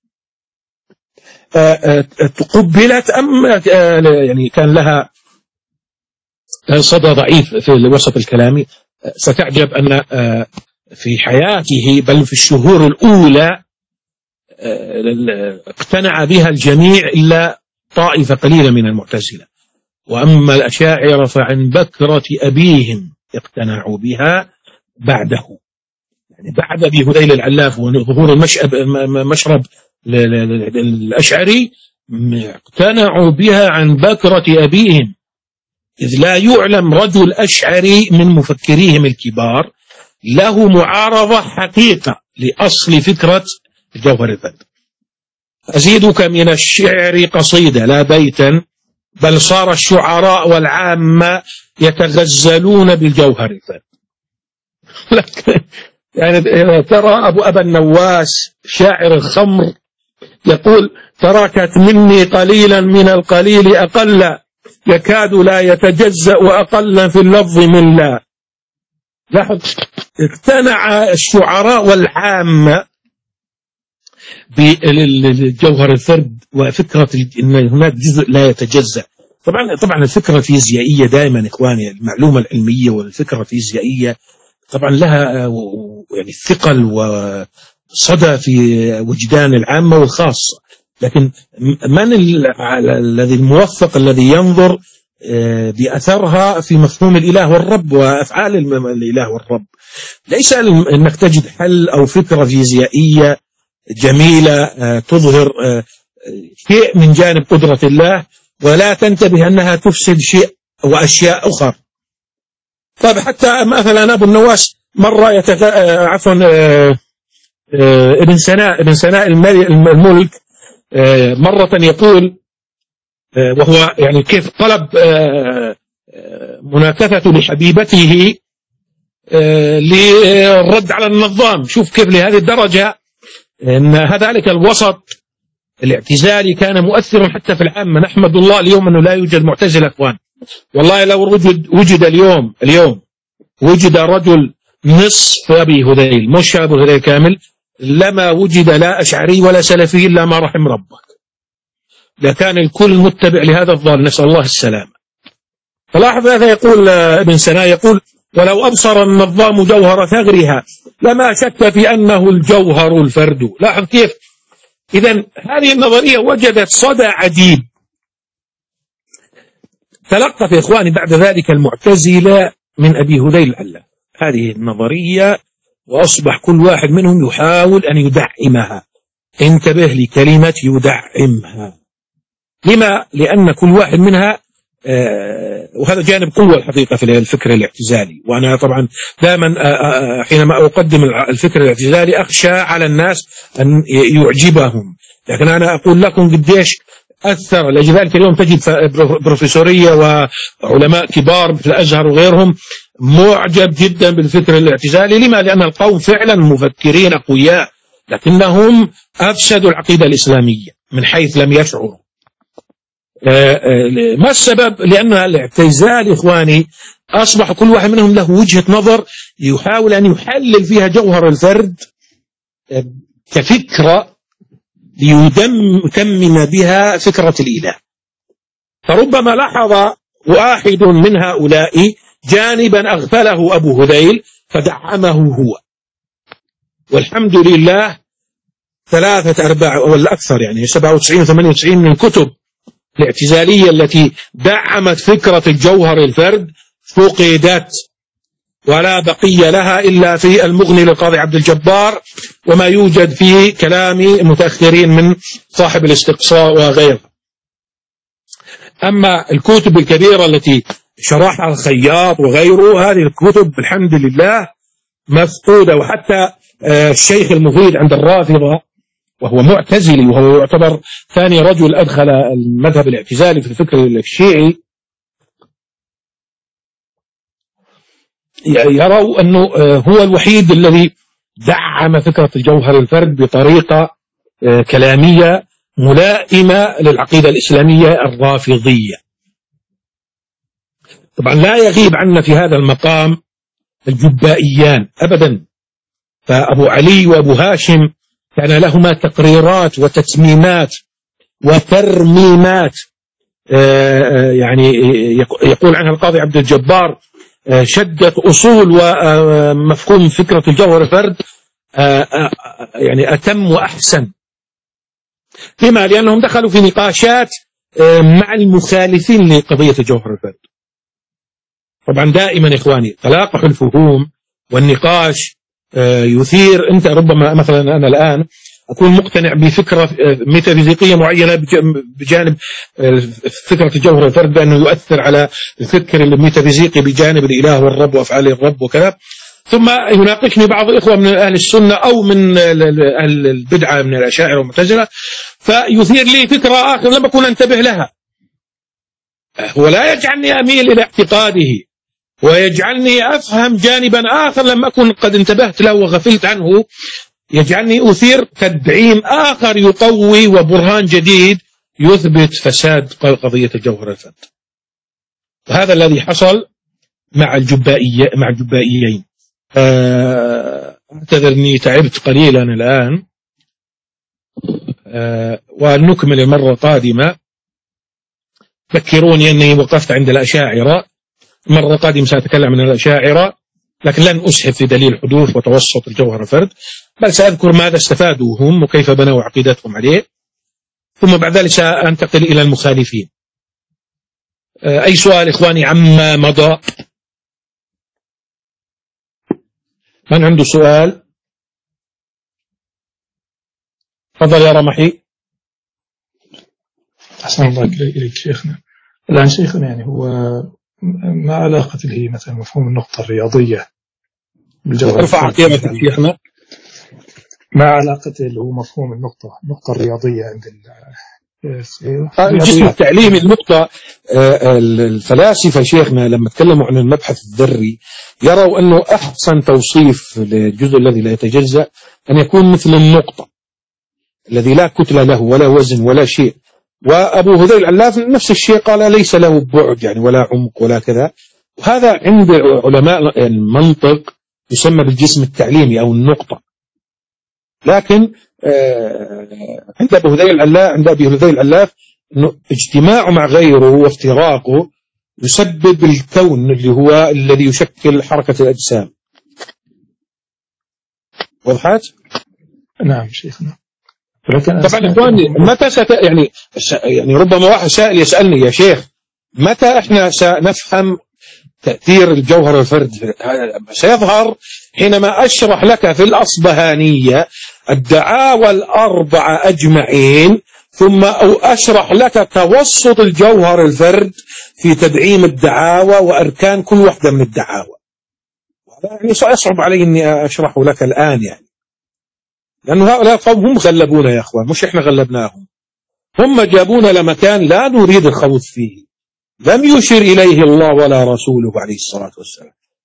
تقبلت أم يعني كان لها صدى ضعيف في الوسط الكلامي؟ ستعجب أن في حياته بل في الشهور الأولى اقتنع بها الجميع إلا طائفة قليلة من المعتزلة، وأما الأشاعرة فعن بكرة أبيهم اقتنعوا بها بعده، يعني بعد أبي هذيل العلاف وظهور المشرب الأشعري اقتنعوا بها عن بكرة أبيهم، إذ لا يعلم رجل أشعري من مفكريهم الكبار له معارضة حقيقة لأصل فكرة الجوهر الفرد. أزيدك من الشعر قصيدة لا بيتا، بل صار الشعراء والعامة يتغزلون بالجوهر الفرد. يعني ترى أبو أبا النواس شاعر الخمر يقول تركت مني قليلا من القليل أقل، يكاد لا يتجزأ وأقل في اللفظ من لا. لاحظ اقتنع الشعراء والعامة بالجوهر الفرد وفكرة أن هناك جزء لا يتجزأ. طبعا طبعا الفكرة الفيزيائية دائما إخواني، المعلومة العلمية والفكرة الفيزيائية طبعا لها يعني ثقل وصدى في وجدان العامة والخاصة، لكن من الذي الموفق الذي ينظر بأثرها في مفهوم الإله والرب وأفعال الإله والرب؟ ليس أنك تجد حل أو فكرة فيزيائية جميلة تظهر شيء من جانب قدرة الله ولا تنتبه أنها تفسد شيء وأشياء أخرى. طيب حتى مثلا أبو النواس مرة يتغ... عفوا ابن سناء ابن سناء الملك مرة يقول، وهو يعني كيف طلب مناكفة لحبيبته للرد على النظام، شوف كيف لهذه الدرجة ان ذلك الوسط الاعتزالي كان مؤثرا حتى في العامة. نحمد الله اليوم انه لا يوجد معتزل اخوان، والله لو وجد وجد اليوم اليوم وجد رجل نصف ابي هذيل مش ابو هذيل كامل لما وجد لا اشعري ولا سلفي الا ما رحم ربك، لكان الكل متبع لهذا الضال، نسأل الله السلامة. فلاحظ هذا يقول ابن سناء يقول ولو أبصر النظام جوهر ثغرها لما شك في أنه الجوهر الفرد. لاحظ كيف إذن هذه النظرية وجدت صدى عجيب. تلقف يا إخواني بعد ذلك المعتزلة من أبي هذيل العلاف هذه النظرية، وأصبح كل واحد منهم يحاول أن يدعمها. انتبه لكلمة يدعمها. لما؟ لأن كل واحد منها آه وهذا جانب قوة الحقيقة في الفكر الاعتزالي، وأنا طبعا دائما آه حينما أقدم الفكر الاعتزالي أخشى على الناس أن يعجبهم، لكن أنا أقول لكم قديش أثر. لذلك اليوم تجد بروفيسورية وعلماء كبار مثل الأزهر وغيرهم معجب جدا بالفكر الاعتزالي. لما؟ لأن القوم فعلا مفكرين أقوياء، لكنهم أفسدوا العقيدة الإسلامية من حيث لم يشعروا. ما السبب؟ لأن الاعتزال إخواني أصبح كل واحد منهم له وجهة نظر يحاول أن يحلل فيها جوهر الفرد كفكرة ليتمم بها فكرة الإله. فربما لاحظ واحد من هؤلاء جانبا أغفله أبو هذيل فدعمه هو، والحمد لله ثلاثة أرباع أو الأكثر يعني سبعة وتسعين وثمانية وتسعين من الكتب الاعتزالية التي دعمت فكرة الجوهر الفرد فقدت، ولا بقي لها إلا في المغني للقاضي عبد الجبار وما يوجد في كلام المتأخرين من صاحب الاستقصاء وغيره. أما الكتب الكبيرة التي شرحها الخياط وغيره، هذه الكتب الحمد لله مفقودة. وحتى الشيخ المفيد عند الرافضة وهو معتزلي وهو يعتبر ثاني رجل أدخل المذهب الاعتزالي في الفكر الشيعي، يروا أنه هو الوحيد الذي دعم فكرة الجوهر الفرد بطريقة كلامية ملائمة للعقيدة الإسلامية الرافضية. طبعا لا يغيب عنا في هذا المقام الجبائيان أبدا، فأبو علي وأبو هاشم كان لهما تقريرات وتتميمات وترميمات، يعني يقول عنها القاضي عبد الجبار شدت أصول ومفهوم فكرة الجوهر الفرد يعني أتم وأحسن. لما؟ لأنهم دخلوا في نقاشات مع المخالفين لقضية الجوهر الفرد. طبعا دائما إخواني تلاقح الفهوم والنقاش يثير. أنت ربما مثلا أنا الآن أكون مقتنع بفكرة ميتافيزيقية معينة بجانب فكرة الجوهر الفرد بأنه يؤثر على الفكر الميتافيزيقي بجانب الإله والرب وأفعال الرب وكذا، ثم يناقشني بعض الإخوة من أهل السنة أو من أهل البدعة من الأشاعرة والمعتزلة فيثير لي فكرة آخر لم أكن أنتبه لها، ولا يجعلني أميل إلى اعتقاده ويجعلني أفهم جانبا آخر لم أكن قد انتبهت له وغفلت عنه، يجعلني أثير تدعيم آخر يقوي وبرهان جديد يثبت فساد قضية الجوهر الفرد. وهذا الذي حصل مع الجبائية مع الجبائيين. أعتذر أني تعبت قليلا الآن، أه ونكمل المرة القادمة. ذكروني أني وقفت عند الأشاعرة، المرة القادمة سأتكلم عن الأشاعرة، لكن لن أسهب في دليل حدوث وتوسط الجوهر الفرد، بل سأذكر ماذا استفادوا هم وكيف بنوا عقيدتهم عليه، ثم بعد ذلك سأنتقل إلى المخالفين. أه أي سؤال إخواني عما مضى؟ من عنده سؤال؟ تفضل يا رمحي. أحسن الله إليك شيخنا. الآن شيخنا يعني هو ما علاقة اللي هي مثلا مفهوم النقطة الرياضية بالجوهر؟ ارفع قيمتك شيخنا. ما علاقة اللي هو مفهوم النقطة النقطة الرياضية عند الجسم التعليمي النقطة؟ الفلاسفة شيخنا لما تكلموا عن المبحث الذري يروا أنه أحسن توصيف للجزء الذي لا يتجزأ أن يكون مثل النقطة الذي لا كتلة له ولا وزن ولا شيء. وأبو هذيل العلاف نفس الشيء قال ليس له بعد يعني ولا عمق ولا كذا. وهذا عند علماء المنطق يسمى بالجسم التعليمي أو النقطة. لكن عند أبو هذيل العلاف عند أبي هذيل العلاف إنه اجتماعه مع غيره وافتراقه يسبب الكون اللي هو الذي يشكل حركة الأجسام. وضحت؟ نعم شيخنا. طبعا إخواني متى ست يعني يعني ربما واحد سائل يسألني يا شيخ متى إحنا سنفهم تأثير الجوهر الفرد؟ سيظهر حينما أشرح لك في الأصبهانية الدعاوى الأربعة أجمعين، ثم أو أشرح لك توسط الجوهر الفرد في تدعيم الدعاوى وأركان كل واحدة من الدعاوى. يعني سيصعب علي أني أشرحه لك الآن يعني، لأن هؤلاء القوم هم غلبونا يا أخوان، مش إحنا غلبناهم. هم جابونا لمكان لا نريد الخوض فيه، لم يشر إليه الله ولا رسوله عليه الصلاة والسلام.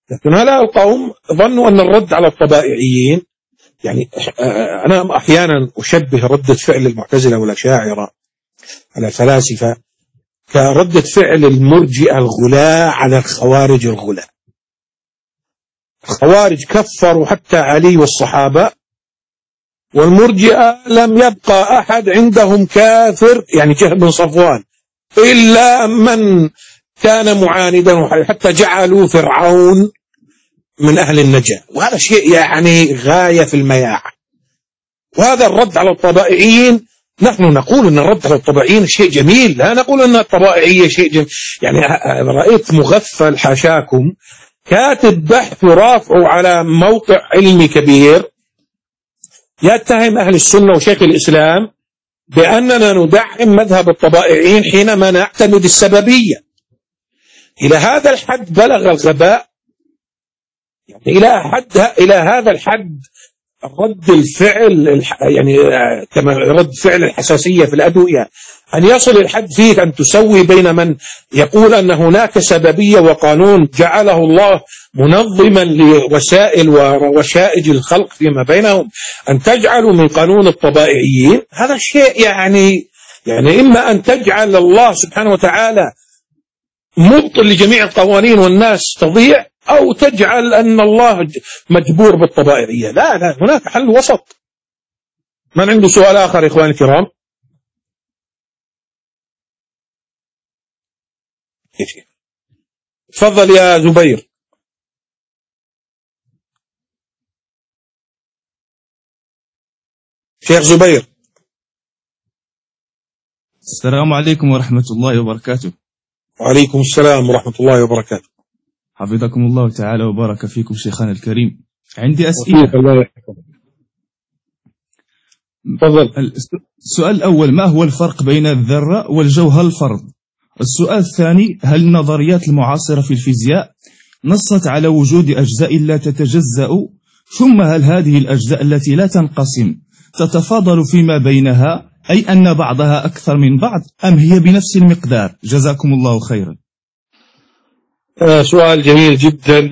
لكن هؤلاء القوم ظنوا أن الرد على الطبائعيين، يعني أنا أحيانا أشبه ردة فعل المعتزلة والأشاعرة على الفلاسفة كردة فعل المرجئة الغلاة على الخوارج الغلاة. الخوارج كفروا حتى علي والصحابة، والمرجئة لم يبقى أحد عندهم كافر يعني جهم بن صفوان إلا من كان معاندا، حتى جعلوا فرعون من أهل النجاة، وهذا شيء يعني غاية في المياعة. وهذا الرد على الطبائعيين، نحن نقول أن الرد على الطبائعيين شيء جميل، لا نقول أن الطبائعية شيء جميل. يعني رأيت مغفل حاشاكم كاتب بحث ورافعه على موقع علمي كبير يتهم أهل السنة وشيخ الإسلام بأننا ندعم مذهب الطبائعيين حينما نعتمد السببية. إلى هذا الحد بلغ الغباء، يعني إلى حد إلى هذا الحد رد الفعل، يعني كما رد فعل الحساسية في الأدوية، أن يصل الحد فيه أن تسوي بين من يقول أن هناك سببية وقانون جعله الله منظما لوسائل ووشائج الخلق فيما بينهم، أن تجعلوا من قانون الطبائعيين. هذا شيء يعني يعني إما أن تجعل الله سبحانه وتعالى مبطل لجميع القوانين والناس تضيع، أو تجعل أن الله مجبور بالطبائعية. لا لا، هناك حل وسط. من عنده سؤال آخر إخواني الكرام؟ تفضل يا زبير. شيخ زبير. السلام عليكم ورحمة الله وبركاته. وعليكم السلام ورحمة الله وبركاته. حفظكم الله تعالى وبارك فيكم شيخنا الكريم. عندي أسئلة. تفضل. السؤال الأول: ما هو الفرق بين الذرة والجوهر الفرد؟ السؤال الثاني: هل النظريات المعاصرة في الفيزياء نصت على وجود أجزاء لا تتجزأ؟ ثم هل هذه الأجزاء التي لا تنقسم تتفاضل فيما بينها، أي أن بعضها أكثر من بعض، أم هي بنفس المقدار؟ جزاكم الله خيرا. آه سؤال جميل جدا،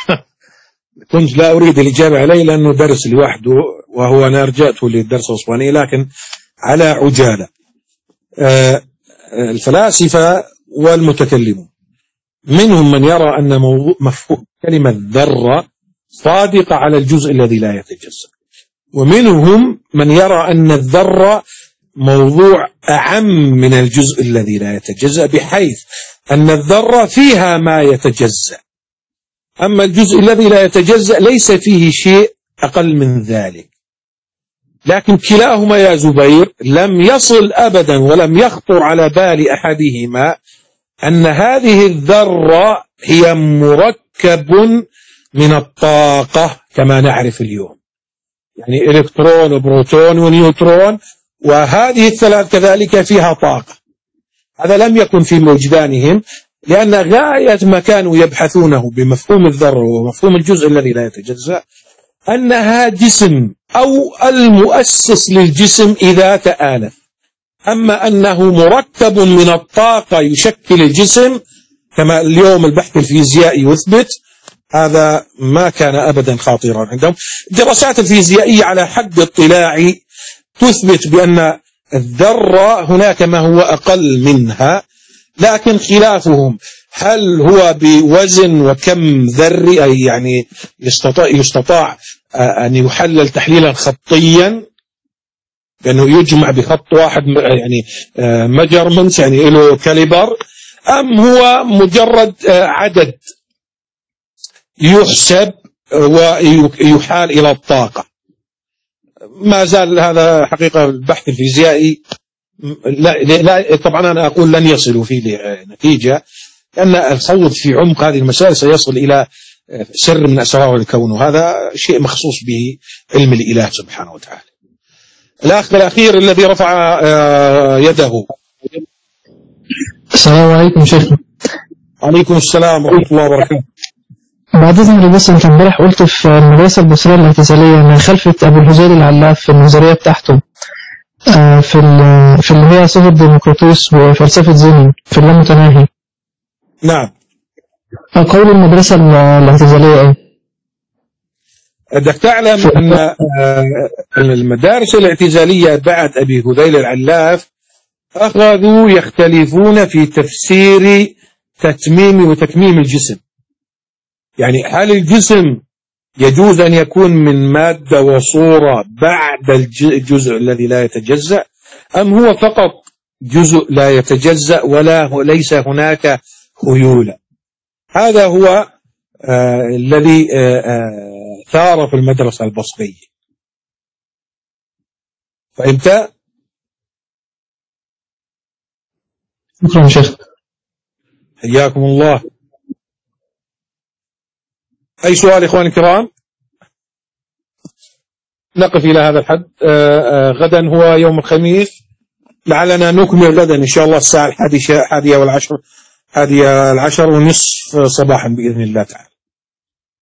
وكنت لا أريد الإجابة عليه لأنه درس لوحده، وهو أنا رجعته للدرس الأسباني، لكن على عجالة. آه الفلاسفة والمتكلمون منهم من يرى أن مفهوم كلمة ذرة صادقة على الجزء الذي لا يتجزأ، ومنهم من يرى أن الذرة موضوع أعم من الجزء الذي لا يتجزأ، بحيث أن الذرة فيها ما يتجزأ، أما الجزء الذي لا يتجزأ ليس فيه شيء أقل من ذلك. لكن كلاهما يا زبير لم يصل أبدا ولم يخطر على بال أحدهما أن هذه الذرة هي مركب من الطاقة كما نعرف اليوم، يعني إلكترون وبروتون ونيوترون، وهذه الثلاث كذلك فيها طاقة. هذا لم يكن في وجدانهم، لأن غاية ما كانوا يبحثونه بمفهوم الذرة ومفهوم الجزء الذي لا يتجزأ أنها جسم أو المؤسس للجسم إذا تآلف. أما أنه مركب من الطاقة يشكل الجسم كما اليوم البحث الفيزيائي يثبت، هذا ما كان أبدا خاطرا عندهم. الدراسات الفيزيائية على حد اطلاعي تثبت بأن الذرة هناك ما هو أقل منها، لكن خلافهم هل هو بوزن وكم ذري، أي يعني يستطاع, يستطاع أن يحلل تحليلا خطيا لأنه يجمع بخط واحد، يعني مجرمنت يعني له كاليبر، أم هو مجرد عدد يحسب ويحال إلى الطاقة. ما زال هذا حقيقة البحث الفيزيائي لا, لا طبعا أنا أقول لن يصلوا فيه لنتيجة، لأن الخوض في عمق هذه المسائل سيصل إلى سر من أسرار الكون، وهذا شيء مخصوص به علم الإله سبحانه وتعالى. الأخ الأخير الذي رفع يده. السلام عليكم شيخنا. عليكم السلام ورحمة الله وبركاته. بعد إذن بس أنت امبارح قلت في المدرسة البصرية الاعتزالية من خلفة أبو الهذيل العلاف في النظرية بتاعته في في اللي هي صفة ديمقراطوس وفلسفة زينون في اللامتناهي. نعم. قول المدرسة الاعتزالية إيه؟ بدك تعلم أن المدارس الاعتزالية بعد أبي هذيل العلاف أخذوا يختلفون في تفسير تتميم وتكميم الجسم. يعني هل الجسم يجوز أن يكون من مادة وصورة بعد الجزء الذي لا يتجزأ، أم هو فقط جزء لا يتجزأ ولا ليس هناك خيولة؟ هذا هو آه الذي آه آه ثار في المدرسة البصرية. فهمت؟ شكرا شيخ. حياكم الله. أي سؤال إخواني الكرام؟ نقف إلى هذا الحد. آه آه غدا هو يوم الخميس، لعلنا نكمل غدا إن شاء الله الساعة الحادية والعشر، حادية العشر ونصف صباحا بإذن الله تعالى.